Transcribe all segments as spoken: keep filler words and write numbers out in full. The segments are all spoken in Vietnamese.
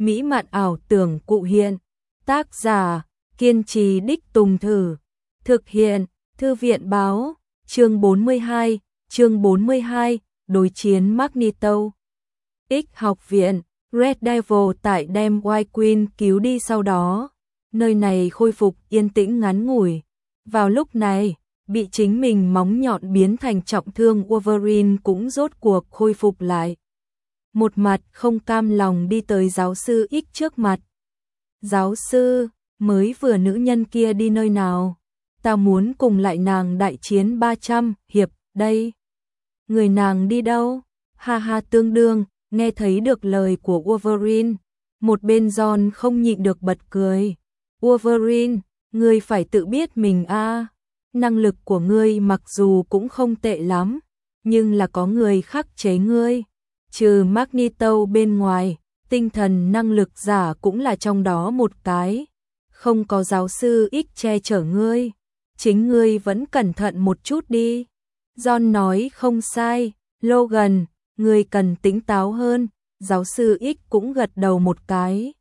mỹ mạn ảo tưởng cụ hiện. Tác giả, kiên trì đích tùng thử. Thực hiện, Thư viện báo, chương bốn mươi hai, chương bốn mươi hai, đối chiến Magneto. X học viện, Red Devil tại đem White Queen cứu đi sau đó. Nơi này khôi phục yên tĩnh ngắn ngủi. Vào lúc này, bị chính mình móng nhọn biến thành trọng thương Wolverine cũng rốt cuộc khôi phục lại. Một mặt không cam lòng đi tới giáo sư X trước mặt. Giáo sư, mới vừa nữ nhân kia đi nơi nào? Ta muốn cùng lại nàng đại chiến ba trăm hiệp, đây. Người nàng đi đâu? Ha ha tương đương, nghe thấy được lời của Wolverine. Một bên John không nhịn được bật cười. Wolverine, ngươi phải tự biết mình a. À. Năng lực của ngươi mặc dù cũng không tệ lắm, nhưng là có người khắc chế ngươi. Trừ Magneto bên ngoài, tinh thần năng lực giả cũng là trong đó một cái. Không có giáo sư X che chở ngươi, chính ngươi vẫn cẩn thận một chút đi. John nói không sai, Logan, ngươi cần tỉnh táo hơn. Giáo sư X cũng gật đầu một cái.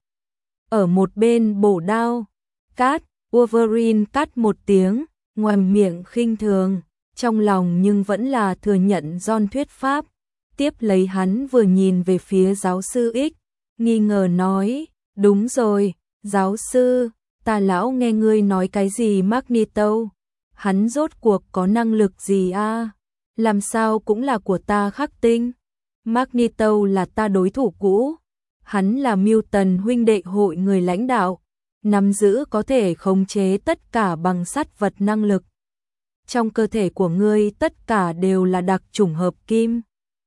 Ở một bên bổ đao, cát, Wolverine cắt một tiếng, ngoằm miệng khinh thường, trong lòng nhưng vẫn là thừa nhận John thuyết pháp. Tiếp lấy hắn vừa nhìn về phía giáo sư X, nghi ngờ nói, đúng rồi, giáo sư, ta lão nghe ngươi nói cái gì Magneto, hắn rốt cuộc có năng lực gì a? À? Làm sao cũng là của ta khắc tinh. Magneto là ta đối thủ cũ, hắn là Mutant huynh đệ hội người lãnh đạo, nắm giữ có thể khống chế tất cả bằng sắt vật năng lực. Trong cơ thể của ngươi tất cả đều là đặc chủng hợp kim.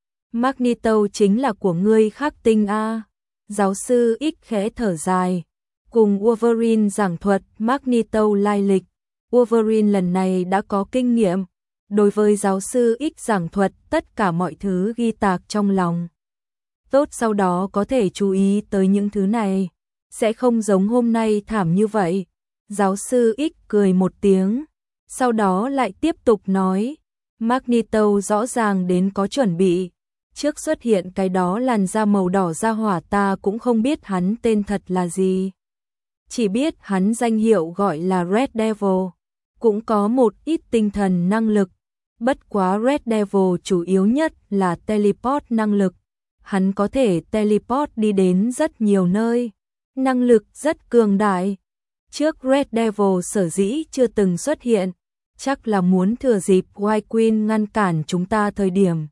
Magneto chính là của ngươi khắc tinh a. Giáo sư X khẽ thở dài, cùng Wolverine giảng thuật Magneto lai lịch. Wolverine lần này đã có kinh nghiệm, đối với giáo sư X giảng thuật tất cả mọi thứ ghi tạc trong lòng. Tốt sau đó có thể chú ý tới những thứ này, sẽ không giống hôm nay thảm như vậy. Giáo sư X cười một tiếng, sau đó lại tiếp tục nói, Magneto rõ ràng đến có chuẩn bị. Trước xuất hiện cái đó làn da màu đỏ da hỏa ta cũng không biết hắn tên thật là gì. Chỉ biết hắn danh hiệu gọi là Red Devil, cũng có một ít tinh thần năng lực. Bất quá Red Devil chủ yếu nhất là teleport năng lực. Hắn có thể teleport đi đến rất nhiều nơi. Năng lực rất cường đại. Trước Red Devil sở dĩ chưa từng xuất hiện, chắc là muốn thừa dịp White Queen ngăn cản chúng ta thời điểm.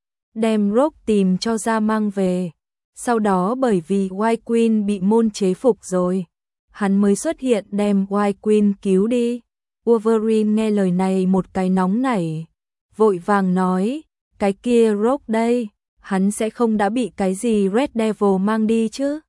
Đem Rogue tìm cho ra mang về. Sau đó bởi vì White Queen bị môn chế phục rồi, hắn mới xuất hiện đem White Queen cứu đi. Wolverine nghe lời này một cái nóng nảy, vội vàng nói, cái kia Rogue đây, hắn sẽ không đã bị cái gì Red Devil mang đi chứ?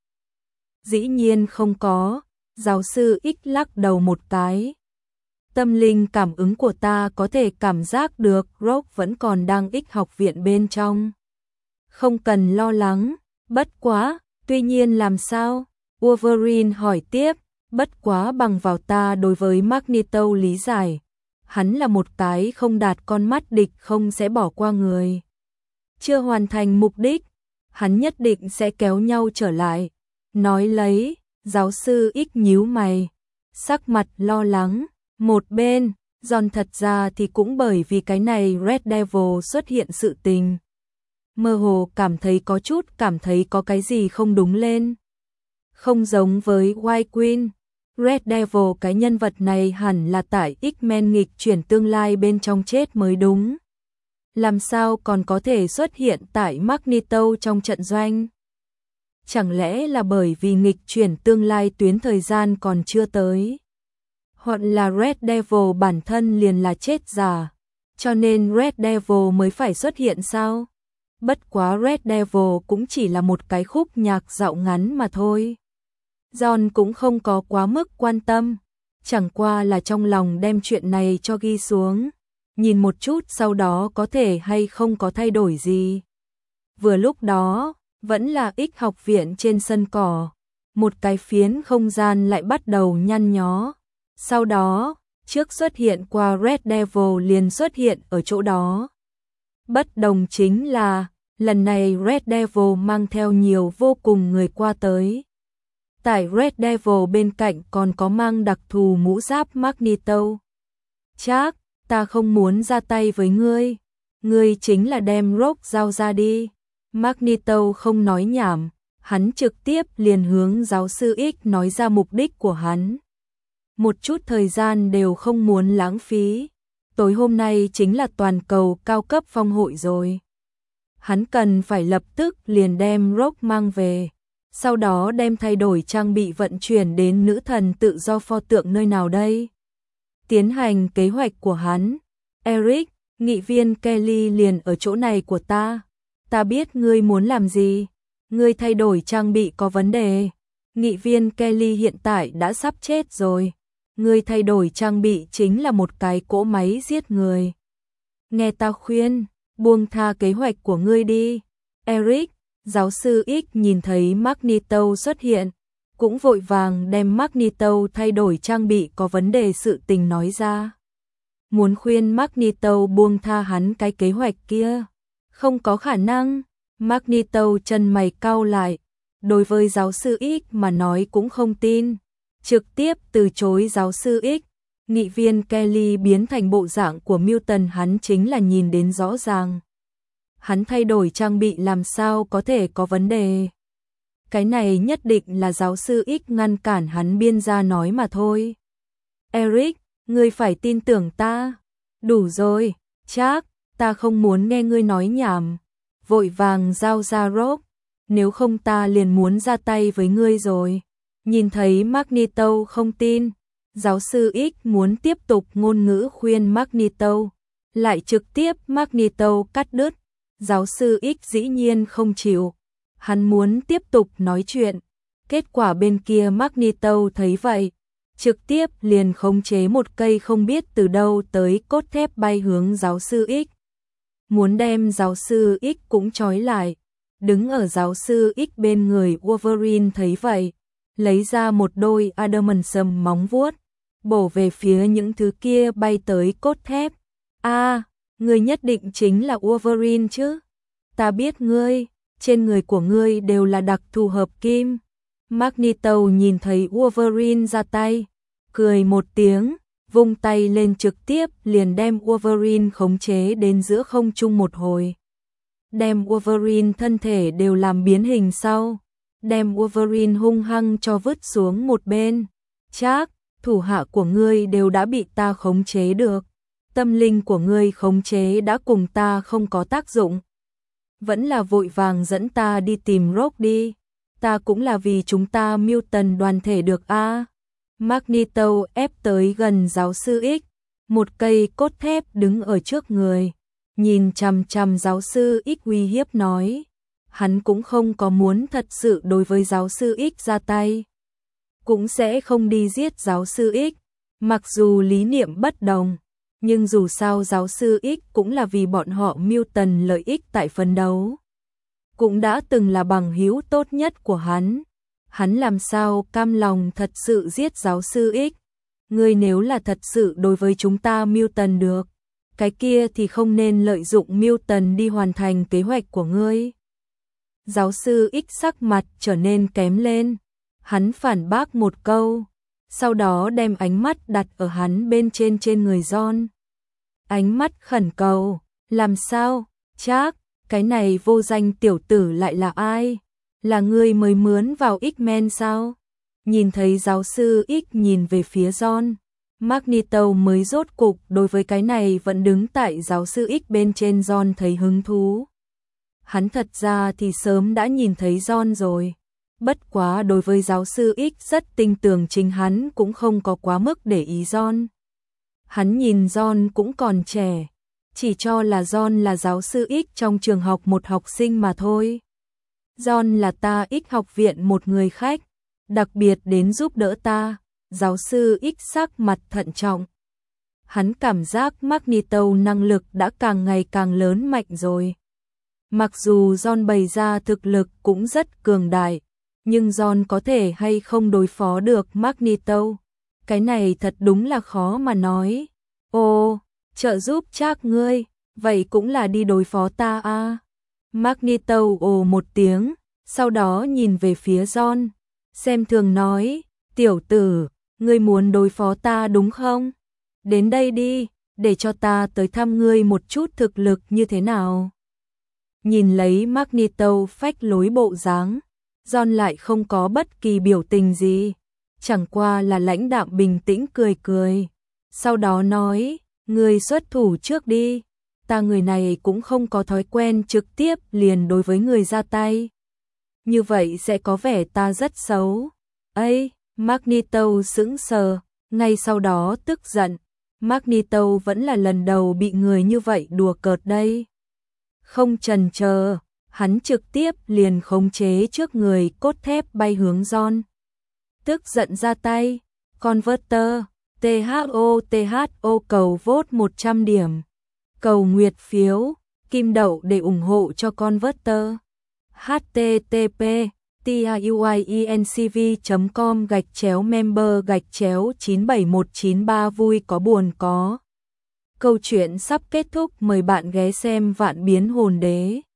Dĩ nhiên không có, giáo sư X lắc đầu một cái. Tâm linh cảm ứng của ta có thể cảm giác được Rogue vẫn còn đang X học viện bên trong. Không cần lo lắng, bất quá, tuy nhiên làm sao? Wolverine hỏi tiếp, bất quá bằng vào ta đối với Magneto lý giải. Hắn là một cái không đạt con mắt địch không sẽ bỏ qua người. Chưa hoàn thành mục đích, hắn nhất định sẽ kéo nhau trở lại. Nói lấy, giáo sư X nhíu mày, sắc mặt lo lắng. Một bên, John thật ra thì cũng bởi vì cái này Red Devil xuất hiện sự tình. Mơ hồ cảm thấy có chút cảm thấy có cái gì không đúng lên. Không giống với White Queen, Red Devil cái nhân vật này hẳn là tại X-Men nghịch chuyển tương lai bên trong chết mới đúng. Làm sao còn có thể xuất hiện tại Magneto trong trận doanh? Chẳng lẽ là bởi vì nghịch chuyển tương lai tuyến thời gian còn chưa tới? Hoặc là Red Devil bản thân liền là chết giả, cho nên Red Devil mới phải xuất hiện sao? Bất quá Red Devil cũng chỉ là một cái khúc nhạc dạo ngắn mà thôi. John cũng không có quá mức quan tâm, chẳng qua là trong lòng đem chuyện này cho ghi xuống, nhìn một chút sau đó có thể hay không có thay đổi gì. Vừa lúc đó, vẫn là X học viện trên sân cỏ, một cái phiến không gian lại bắt đầu nhăn nhó. Sau đó, trước xuất hiện qua Red Devil liền xuất hiện ở chỗ đó. Bất đồng chính là, lần này Red Devil mang theo nhiều vô cùng người qua tới. Tại Red Devil bên cạnh còn có mang đặc thù mũ giáp Magneto. Chắc, ta không muốn ra tay với ngươi. Ngươi chính là đem Rogue giao ra đi. Magneto không nói nhảm, hắn trực tiếp liền hướng giáo sư X nói ra mục đích của hắn. Một chút thời gian đều không muốn lãng phí. Tối hôm nay chính là toàn cầu cao cấp phong hội rồi. Hắn cần phải lập tức liền đem Rogue mang về, sau đó đem thay đổi trang bị vận chuyển đến nữ thần tự do pho tượng nơi nào đây. Tiến hành kế hoạch của hắn. Eric, nghị viên Kelly liền ở chỗ này của ta. Ta biết ngươi muốn làm gì. Ngươi thay đổi trang bị có vấn đề. Nghị viên Kelly hiện tại đã sắp chết rồi. Ngươi thay đổi trang bị chính là một cái cỗ máy giết người. Nghe ta khuyên, buông tha kế hoạch của ngươi đi. Eric, giáo sư X nhìn thấy Magneto xuất hiện, cũng vội vàng đem Magneto thay đổi trang bị có vấn đề sự tình nói ra. Muốn khuyên Magneto buông tha hắn cái kế hoạch kia. Không có khả năng. Magneto chân mày cau lại. Đối với giáo sư X mà nói cũng không tin. Trực tiếp từ chối giáo sư X. Nghị viên Kelly biến thành bộ dạng của Milton hắn chính là nhìn đến rõ ràng. Hắn thay đổi trang bị làm sao có thể có vấn đề. Cái này nhất định là giáo sư X ngăn cản hắn biên ra nói mà thôi. Eric, ngươi phải tin tưởng ta. Đủ rồi, chắc, ta không muốn nghe ngươi nói nhảm. Vội vàng giao ra Rogue, nếu không ta liền muốn ra tay với ngươi rồi. Nhìn thấy Magneto không tin, giáo sư X muốn tiếp tục ngôn ngữ khuyên Magneto, lại trực tiếp Magneto cắt đứt. Giáo sư X dĩ nhiên không chịu, hắn muốn tiếp tục nói chuyện. Kết quả bên kia Magneto thấy vậy, trực tiếp liền khống chế một cây không biết từ đâu tới cốt thép bay hướng giáo sư X. Muốn đem giáo sư X cũng trói lại. Đứng ở giáo sư X bên người Wolverine thấy vậy, lấy ra một đôi adamantium móng vuốt, bổ về phía những thứ kia bay tới cốt thép. A, ngươi nhất định chính là Wolverine chứ? Ta biết ngươi, trên người của ngươi đều là đặc thù hợp kim. Magneto nhìn thấy Wolverine ra tay, cười một tiếng, vung tay lên trực tiếp liền đem Wolverine khống chế đến giữa không trung một hồi. Đem Wolverine thân thể đều làm biến hình sau, đem Wolverine hung hăng cho vứt xuống một bên. Chắc, thủ hạ của ngươi đều đã bị ta khống chế được. Tâm linh của ngươi khống chế đã cùng ta không có tác dụng. Vẫn là vội vàng dẫn ta đi tìm Rogue đi. Ta cũng là vì chúng ta Mutant đoàn thể được a. À. Magneto ép tới gần giáo sư X, một cây cốt thép đứng ở trước người, nhìn chằm chằm giáo sư X uy hiếp nói. Hắn cũng không có muốn thật sự đối với giáo sư X ra tay, cũng sẽ không đi giết giáo sư X, mặc dù lý niệm bất đồng, nhưng dù sao giáo sư X cũng là vì bọn họ Mutant lợi ích tại phân đấu, cũng đã từng là bằng hữu tốt nhất của hắn. Hắn làm sao cam lòng thật sự giết giáo sư X. Ngươi nếu là thật sự đối với chúng ta Mutant được, cái kia thì không nên lợi dụng Mutant đi hoàn thành kế hoạch của ngươi. Giáo sư X sắc mặt trở nên kém lên. Hắn phản bác một câu, sau đó đem ánh mắt đặt ở hắn bên trên trên người John. Ánh mắt khẩn cầu, làm sao? Chắc, cái này vô danh tiểu tử lại là ai? Là ngươi mới mướn vào X-Men sao? Nhìn thấy giáo sư X nhìn về phía John, Magneto mới rốt cục đối với cái này vẫn đứng tại giáo sư X bên trên John thấy hứng thú. Hắn thật ra thì sớm đã nhìn thấy John rồi. Bất quá đối với giáo sư X rất tin tưởng chính hắn cũng không có quá mức để ý John. Hắn nhìn John cũng còn trẻ, chỉ cho là John là giáo sư X trong trường học một học sinh mà thôi. John là ta X học viện một người khách, đặc biệt đến giúp đỡ ta. Giáo sư X sắc mặt thận trọng. Hắn cảm giác Magneto năng lực đã càng ngày càng lớn mạnh rồi. Mặc dù John bày ra thực lực cũng rất cường đại, nhưng John có thể hay không đối phó được Magneto, cái này thật đúng là khó mà nói. Ồ, trợ giúp chắc ngươi, vậy cũng là đi đối phó ta à? Magneto ồ một tiếng, sau đó nhìn về phía John. xem thường nói, tiểu tử, ngươi muốn đối phó ta đúng không? Đến đây đi, để cho ta tới thăm ngươi một chút thực lực như thế nào. Nhìn lấy Magneto phách lối bộ dáng, John lại không có bất kỳ biểu tình gì, chẳng qua là lãnh đạm bình tĩnh cười cười. Sau đó nói, ngươi xuất thủ trước đi, ta người này cũng không có thói quen trực tiếp liền đối với người ra tay. Như vậy sẽ có vẻ ta rất xấu. Ây, Magneto sững sờ, ngay sau đó tức giận. Magneto vẫn là lần đầu bị người như vậy đùa cợt đây. Không chần chờ, hắn trực tiếp liền khống chế trước người cốt thép bay hướng John. Tức giận ra tay, Converter, tê hát o tê hát o cầu vote một trăm điểm. Cầu nguyệt phiếu, kim đậu để ủng hộ cho Converter. h t t p tiuiencv chấm com gạch chéo member gạch chéo chín bảy một chín ba vui có buồn có. Câu chuyện sắp kết thúc, mời bạn ghé xem Vạn Biến Hồn Đế.